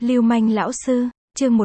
Lưu manh lão sư, chương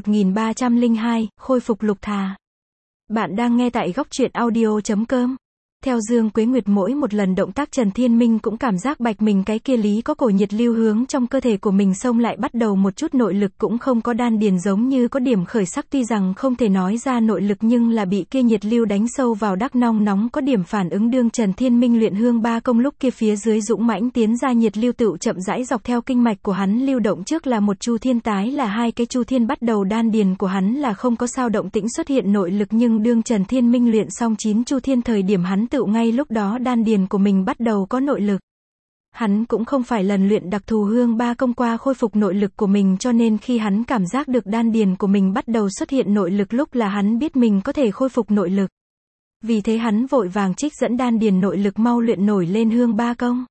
1302, khôi phục lục thà. Bạn đang nghe tại góc truyện audio.com. Theo Dương Quế Nguyệt, mỗi một lần động tác Trần Thiên Minh cũng cảm giác bạch mình cái kia lý có cổ nhiệt lưu hướng trong cơ thể của mình xông lại, bắt đầu một chút nội lực cũng không có, đan điền giống như có điểm khởi sắc, tuy rằng không thể nói ra nội lực nhưng là bị kia nhiệt lưu đánh sâu vào, đắc nong nóng có điểm phản ứng. Đương Trần Thiên Minh luyện hương ba công lúc kia, phía dưới dũng mãnh tiến ra nhiệt lưu tựu chậm rãi dọc theo kinh mạch của hắn lưu động, trước là một chu thiên, tái là hai cái chu thiên, bắt đầu đan điền của hắn là không có sao động tĩnh xuất hiện nội lực, nhưng đương Trần Thiên Minh luyện xong 9 chu thiên thời điểm, hắn tựu ngay lúc đó đan điền của mình bắt đầu có nội lực. Hắn cũng không phải lần luyện đặc thù hương ba công qua khôi phục nội lực của mình, cho nên khi hắn cảm giác được đan điền của mình bắt đầu xuất hiện nội lực lúc là hắn biết mình có thể khôi phục nội lực. Vì thế hắn vội vàng trích dẫn đan điền nội lực mau luyện nổi lên hương ba công.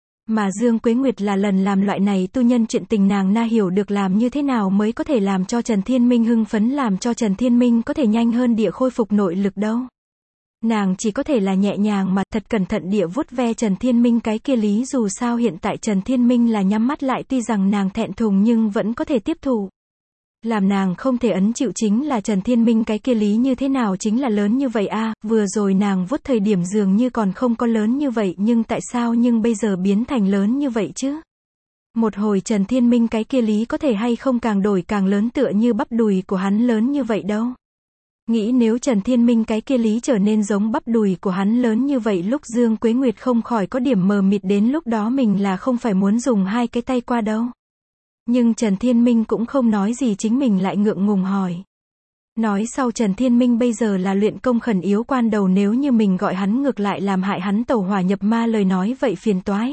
Mà Dương Quế Nguyệt là lần làm loại này tu nhân chuyện tình, nàng na hiểu được làm như thế nào mới có thể làm cho Trần Thiên Minh hưng phấn, làm cho Trần Thiên Minh có thể nhanh hơn địa khôi phục nội lực đâu. Nàng chỉ có thể là nhẹ nhàng mà thật cẩn thận địa vuốt ve Trần Thiên Minh cái kia lý, dù sao hiện tại Trần Thiên Minh là nhắm mắt lại, tuy rằng nàng thẹn thùng nhưng vẫn có thể tiếp thụ. Làm nàng không thể ấn chịu chính là Trần Thiên Minh cái kia lý như thế nào chính là lớn như vậy a, vừa rồi nàng vuốt thời điểm dường như còn không có lớn như vậy, nhưng tại sao nhưng bây giờ biến thành lớn như vậy chứ? Một hồi Trần Thiên Minh cái kia lý có thể hay không càng đổi càng lớn, tựa như bắp đùi của hắn lớn như vậy đâu. Nghĩ nếu Trần Thiên Minh cái kia lý trở nên giống bắp đùi của hắn lớn như vậy, lúc Dương Quế Nguyệt không khỏi có điểm mờ mịt, đến lúc đó mình là không phải muốn dùng hai cái tay qua đâu. Nhưng Trần Thiên Minh cũng không nói gì, chính mình lại ngượng ngùng hỏi. Nói sau Trần Thiên Minh bây giờ là luyện công khẩn yếu quan đầu, nếu như mình gọi hắn ngược lại làm hại hắn tẩu hỏa nhập ma, lời nói vậy phiền toái.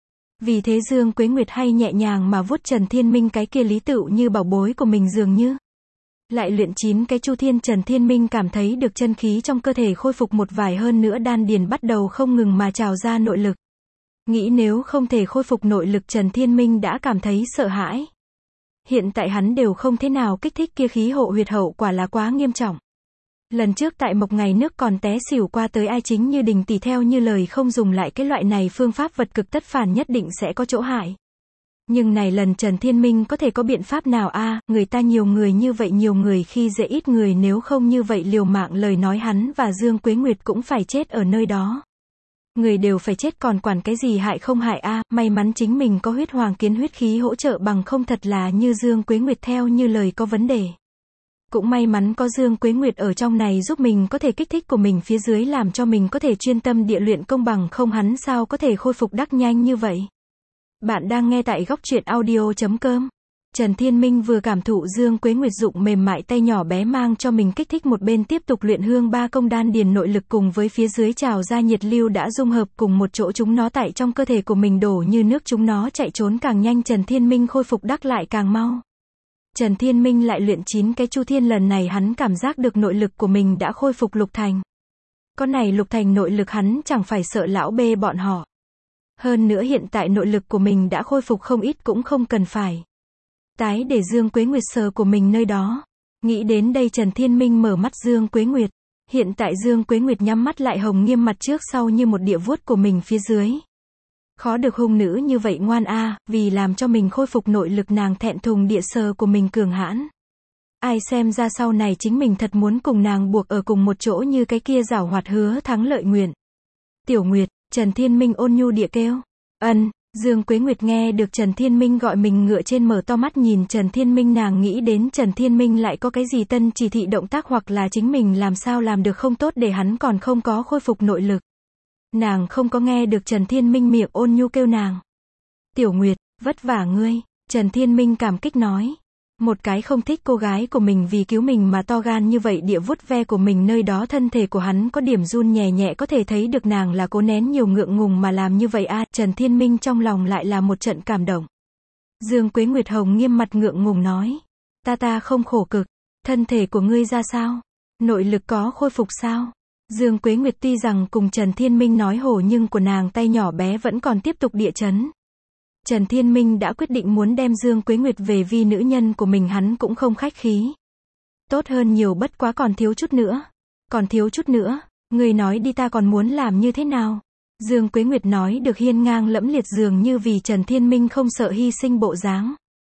Vì thế Dương Quế Nguyệt hay nhẹ nhàng mà vuốt Trần Thiên Minh cái kia lý, tựu như bảo bối của mình dường như. Lại luyện 9 cái chu thiên, Trần Thiên Minh cảm thấy được chân khí trong cơ thể khôi phục một vài, hơn nữa đan điền bắt đầu không ngừng mà trào ra nội lực. Nghĩ nếu không thể khôi phục nội lực, Trần Thiên Minh đã cảm thấy sợ hãi. Hiện tại hắn đều không thế nào kích thích kia khí hộ huyệt, hậu quả là quá nghiêm trọng. Lần trước tại Mộc Ngày Nước còn té xỉu qua tới, ai chính như Đình tỷ theo như lời không dùng lại cái loại này phương pháp vật cực tất phản nhất định sẽ có chỗ hại. Nhưng này lần Trần Thiên Minh có thể có biện pháp nào a, người ta nhiều người như vậy, nhiều người khi dễ ít người, nếu không như vậy liều mạng lời nói hắn và Dương Quế Nguyệt cũng phải chết ở nơi đó. Người đều phải chết còn quản cái gì hại không hại a, may mắn chính mình có huyết hoàng kiến huyết khí hỗ trợ, bằng không thật là như Dương Quế Nguyệt theo như lời có vấn đề. Cũng may mắn có Dương Quế Nguyệt ở trong này giúp mình có thể kích thích của mình phía dưới, làm cho mình có thể chuyên tâm địa luyện công, bằng không hắn sao có thể khôi phục đắc nhanh như vậy. Bạn đang nghe tại góc truyện audio.com. Trần Thiên Minh vừa cảm thụ Dương Quế Nguyệt dụng mềm mại tay nhỏ bé mang cho mình kích thích, một bên tiếp tục luyện hương ba công, đan điền nội lực cùng với phía dưới trào ra nhiệt lưu đã dung hợp cùng một chỗ, chúng nó tại trong cơ thể của mình đổ như nước, chúng nó chạy trốn càng nhanh, Trần Thiên Minh khôi phục đắc lại càng mau. Trần Thiên Minh lại luyện 9 cái chu thiên, lần này hắn cảm giác được nội lực của mình đã khôi phục lục thành. Con này lục thành nội lực hắn chẳng phải sợ lão bê bọn họ. Hơn nữa hiện tại nội lực của mình đã khôi phục không ít, cũng không cần phải tái để Dương Quế Nguyệt sờ của mình nơi đó. Nghĩ đến đây Trần Thiên Minh mở mắt Dương Quế Nguyệt. Hiện tại Dương Quế Nguyệt nhắm mắt lại, hồng nghiêm mặt trước sau như một địa vuốt của mình phía dưới. Khó được hung nữ như vậy ngoan a, vì làm cho mình khôi phục nội lực nàng thẹn thùng địa sờ của mình cường hãn. Ai xem ra sau này chính mình thật muốn cùng nàng buộc ở cùng một chỗ như cái kia giảo hoạt hứa thắng lợi nguyện. Tiểu Nguyệt, Trần Thiên Minh ôn nhu địa kêu. Ân. Dương Quế Nguyệt nghe được Trần Thiên Minh gọi mình, ngựa trên mở to mắt nhìn Trần Thiên Minh, nàng nghĩ đến Trần Thiên Minh lại có cái gì tân chỉ thị động tác, hoặc là chính mình làm sao làm được không tốt để hắn còn không có khôi phục nội lực. Nàng không có nghe được Trần Thiên Minh miệng ôn nhu kêu nàng. Tiểu Nguyệt, vất vả ngươi. Trần Thiên Minh cảm kích nói. Một cái không thích cô gái của mình vì cứu mình mà to gan như vậy địa vuốt ve của mình nơi đó, thân thể của hắn có điểm run nhẹ nhẹ, có thể thấy được nàng là cố nén nhiều ngượng ngùng mà làm như vậy a. Trần Thiên Minh trong lòng lại là một trận cảm động. Dương Quế Nguyệt hồng nghiêm mặt ngượng ngùng nói. Ta không khổ cực. Thân thể của ngươi ra sao? Nội lực có khôi phục sao? Dương Quế Nguyệt tuy rằng cùng Trần Thiên Minh nói hổ, nhưng của nàng tay nhỏ bé vẫn còn tiếp tục địa chấn. Trần Thiên Minh đã quyết định muốn đem Dương Quế Nguyệt về vi nữ nhân của mình, hắn cũng không khách khí. Tốt hơn nhiều, bất quá còn thiếu chút nữa. Còn thiếu chút nữa, người nói đi, ta còn muốn làm như thế nào? Dương Quế Nguyệt nói được hiên ngang lẫm liệt, dường như vì Trần Thiên Minh không sợ hy sinh bộ dáng.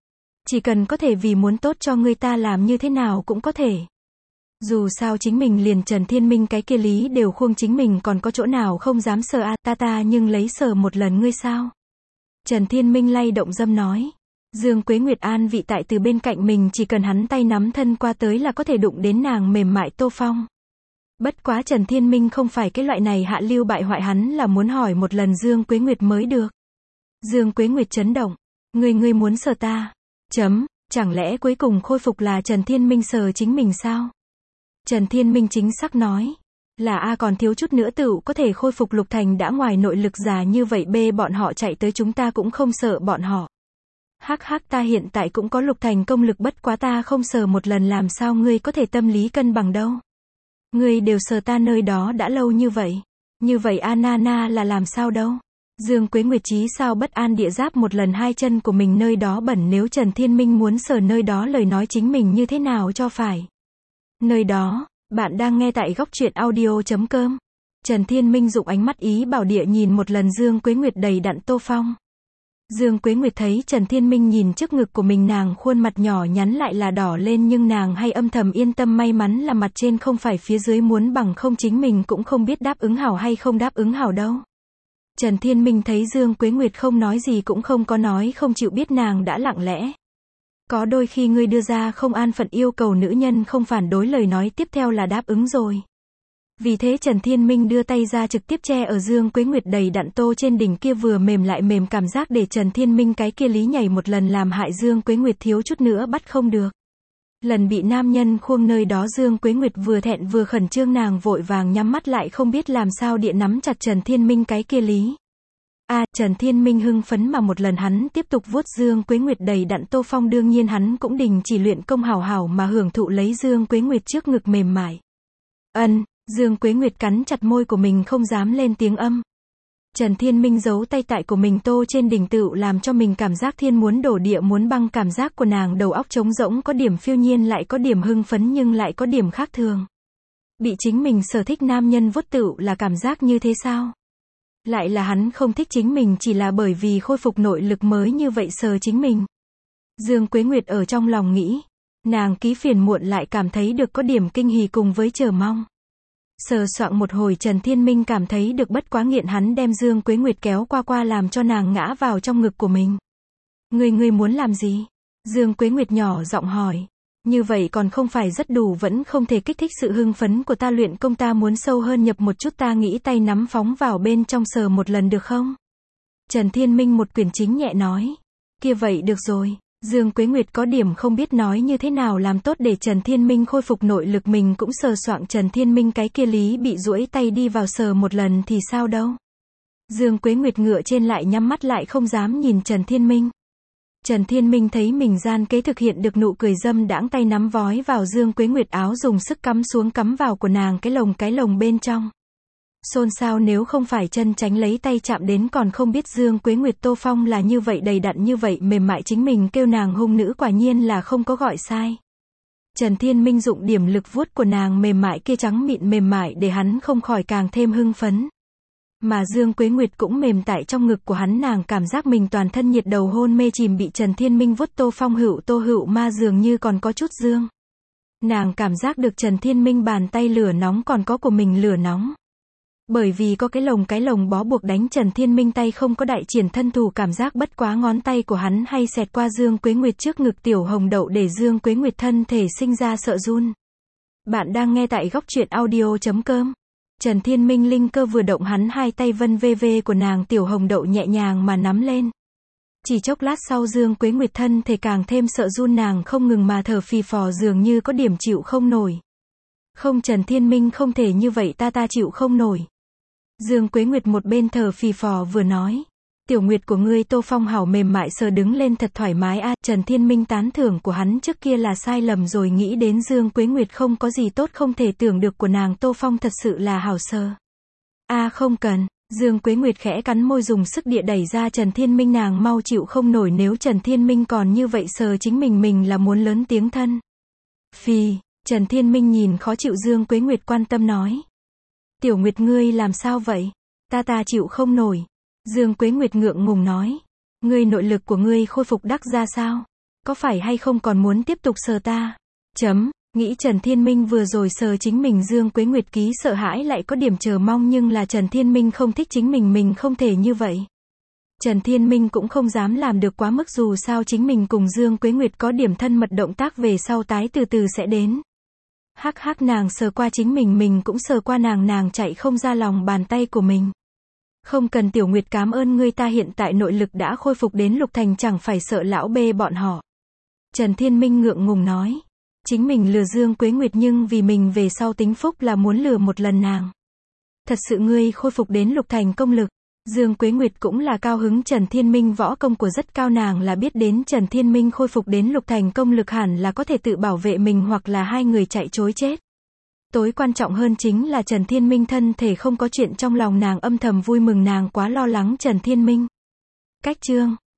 Chỉ cần có thể vì muốn tốt cho ngươi ta làm như thế nào cũng có thể. Dù sao chính mình liền Trần Thiên Minh cái kia lý đều khuông chính mình còn có chỗ nào không dám sờ ta nhưng lấy sờ một lần ngươi sao? Trần Thiên Minh lay động dâm nói. Dương Quế Nguyệt an vị tại từ bên cạnh mình chỉ cần hắn tay nắm thân qua tới là có thể đụng đến nàng mềm mại Tô Phong. Bất quá Trần Thiên Minh không phải cái loại này hạ lưu bại hoại hắn là muốn hỏi một lần Dương Quế Nguyệt mới được. Dương Quế Nguyệt chấn động. Ngươi muốn sờ ta? Chẳng lẽ cuối cùng khôi phục là Trần Thiên Minh sờ chính mình sao? Trần Thiên Minh chính xác nói. Là còn thiếu chút nữa tựu có thể khôi phục Lục Thành đã ngoài nội lực già như vậy bọn họ chạy tới chúng ta cũng không sợ bọn họ. Hắc ta hiện tại cũng có Lục Thành công lực bất quá ta không sờ một lần làm sao ngươi có thể tâm lý cân bằng đâu. Ngươi đều sờ ta nơi đó đã lâu như vậy. Như vậy na là làm sao đâu. Dương Quế Nguyệt chí sao bất an địa giáp một lần hai chân của mình nơi đó bẩn nếu Trần Thiên Minh muốn sờ nơi đó lời nói chính mình như thế nào cho phải. Nơi đó, bạn đang nghe tại góc truyện audio.com. Trần Thiên Minh dụng ánh mắt ý bảo địa nhìn một lần Dương Quế Nguyệt đầy đặn Tô Phong. Dương Quế Nguyệt thấy Trần Thiên Minh nhìn trước ngực của mình nàng khuôn mặt nhỏ nhắn lại là đỏ lên nhưng nàng hay âm thầm yên tâm may mắn là mặt trên không phải phía dưới muốn bằng không chính mình cũng không biết đáp ứng hảo hay không đáp ứng hảo đâu. Trần Thiên Minh thấy Dương Quế Nguyệt không nói gì cũng không có nói không chịu biết nàng đã lặng lẽ. Có đôi khi ngươi đưa ra không an phận yêu cầu nữ nhân không phản đối lời nói tiếp theo là đáp ứng rồi. Vì thế Trần Thiên Minh đưa tay ra trực tiếp che ở Dương Quế Nguyệt đầy đặn tô trên đỉnh kia vừa mềm lại mềm cảm giác để Trần Thiên Minh cái kia lý nhảy một lần làm hại Dương Quế Nguyệt thiếu chút nữa bắt không được. Lần bị nam nhân khuông nơi đó Dương Quế Nguyệt vừa thẹn vừa khẩn trương nàng vội vàng nhắm mắt lại không biết làm sao địa nắm chặt Trần Thiên Minh cái kia lý. Trần Thiên Minh hưng phấn mà một lần hắn tiếp tục vuốt Dương Quế Nguyệt đầy đặn Tô Phong đương nhiên hắn cũng đình chỉ luyện công hảo hảo mà hưởng thụ lấy Dương Quế Nguyệt trước ngực mềm mại. Dương Quế Nguyệt cắn chặt môi của mình không dám lên tiếng âm. Trần Thiên Minh giấu tay tại của mình tô trên đỉnh tựu làm cho mình cảm giác thiên muốn đổ địa muốn băng cảm giác của nàng đầu óc trống rỗng có điểm phiêu nhiên lại có điểm hưng phấn nhưng lại có điểm khác thường. Bị chính mình sở thích nam nhân vuốt tựu là cảm giác như thế sao? Lại là hắn không thích chính mình chỉ là bởi vì khôi phục nội lực mới như vậy sờ chính mình. Dương Quế Nguyệt ở trong lòng nghĩ. Nàng ký phiền muộn lại cảm thấy được có điểm kinh hỉ cùng với chờ mong. Sờ soạng một hồi Trần Thiên Minh cảm thấy được bất quá nghiện hắn đem Dương Quế Nguyệt kéo qua làm cho nàng ngã vào trong ngực của mình. Ngươi muốn làm gì? Dương Quế Nguyệt nhỏ giọng hỏi. Như vậy còn không phải rất đủ vẫn không thể kích thích sự hưng phấn của ta luyện công ta muốn sâu hơn nhập một chút ta nghĩ tay nắm phóng vào bên trong sờ một lần được không? Trần Thiên Minh một quyển chính nhẹ nói. Kia vậy được rồi. Dương Quế Nguyệt có điểm không biết nói như thế nào làm tốt để Trần Thiên Minh khôi phục nội lực mình cũng sờ soạng Trần Thiên Minh cái kia lý bị duỗi tay đi vào sờ một lần thì sao đâu. Dương Quế Nguyệt ngựa trên lại nhắm mắt lại không dám nhìn Trần Thiên Minh. Trần Thiên Minh thấy mình gian kế thực hiện được nụ cười dâm đãng tay nắm vói vào Dương Quế Nguyệt áo dùng sức cắm xuống cắm vào của nàng cái lồng bên trong. Xôn xao nếu không phải chân tránh lấy tay chạm đến còn không biết Dương Quế Nguyệt Tô Phong là như vậy đầy đặn như vậy mềm mại chính mình kêu nàng hung nữ quả nhiên là không có gọi sai. Trần Thiên Minh dụng điểm lực vuốt của nàng mềm mại kia trắng mịn mềm mại để hắn không khỏi càng thêm hưng phấn. Mà Dương Quế Nguyệt cũng mềm tại trong ngực của hắn nàng cảm giác mình toàn thân nhiệt đầu hôn mê chìm bị Trần Thiên Minh vuốt Tô Phong Tô hữu ma dường như còn có chút dương. Nàng cảm giác được Trần Thiên Minh bàn tay lửa nóng còn có của mình lửa nóng. Bởi vì có cái lồng bó buộc đánh Trần Thiên Minh tay không có đại triển thân thủ cảm giác bất quá ngón tay của hắn hay xẹt qua Dương Quế Nguyệt trước ngực tiểu hồng đậu để Dương Quế Nguyệt thân thể sinh ra sợ run. Bạn đang nghe tại góc truyện audio.com. Trần Thiên Minh linh cơ vừa động hắn hai tay vân vê của nàng tiểu hồng đậu nhẹ nhàng mà nắm lên. Chỉ chốc lát sau Dương Quế Nguyệt thân thể càng thêm sợ run nàng không ngừng mà thở phì phò dường như có điểm chịu không nổi. Không Trần Thiên Minh không thể như vậy ta chịu không nổi. Dương Quế Nguyệt một bên thở phì phò vừa nói. Tiểu Nguyệt của ngươi Tô Phong hảo mềm mại sờ đứng lên thật thoải mái Trần Thiên Minh tán thưởng của hắn trước kia là sai lầm rồi nghĩ đến Dương Quế Nguyệt không có gì tốt không thể tưởng được của nàng Tô Phong thật sự là hảo sờ. Không cần. Dương Quế Nguyệt khẽ cắn môi dùng sức địa đẩy ra Trần Thiên Minh nàng mau chịu không nổi nếu Trần Thiên Minh còn như vậy sờ chính mình là muốn lớn tiếng thân. Phì. Trần Thiên Minh nhìn khó chịu Dương Quế Nguyệt quan tâm nói. Tiểu Nguyệt ngươi làm sao vậy? Ta chịu không nổi. Dương Quế Nguyệt ngượng ngùng nói. Ngươi nội lực của ngươi khôi phục đắc ra sao? có phải hay không còn muốn tiếp tục sờ ta? Nghĩ Trần Thiên Minh vừa rồi sờ chính mình Dương Quế Nguyệt ký sợ hãi lại có điểm chờ mong nhưng là Trần Thiên Minh không thích chính mình không thể như vậy. Trần Thiên Minh cũng không dám làm được quá mức dù sao chính mình cùng Dương Quế Nguyệt có điểm thân mật động tác về sau tái từ từ sẽ đến. Hắc hắc nàng sờ qua chính mình cũng sờ qua nàng chạy không ra lòng bàn tay của mình. Không cần Tiểu Nguyệt cảm ơn ngươi ta hiện tại nội lực đã khôi phục đến lục thành chẳng phải sợ lão bê bọn họ. Trần Thiên Minh ngượng ngùng nói. Chính mình lừa Dương Quế Nguyệt nhưng vì mình về sau tính phúc là muốn lừa một lần nàng. Thật sự ngươi khôi phục đến lục thành công lực. Dương Quế Nguyệt cũng là cao hứng Trần Thiên Minh võ công của rất cao nàng là biết đến Trần Thiên Minh khôi phục đến lục thành công lực hẳn là có thể tự bảo vệ mình hoặc là hai người chạy trối chết. Tối quan trọng hơn chính là Trần Thiên Minh thân thể không có chuyện trong lòng nàng âm thầm vui mừng nàng quá lo lắng Trần Thiên Minh. Cách chương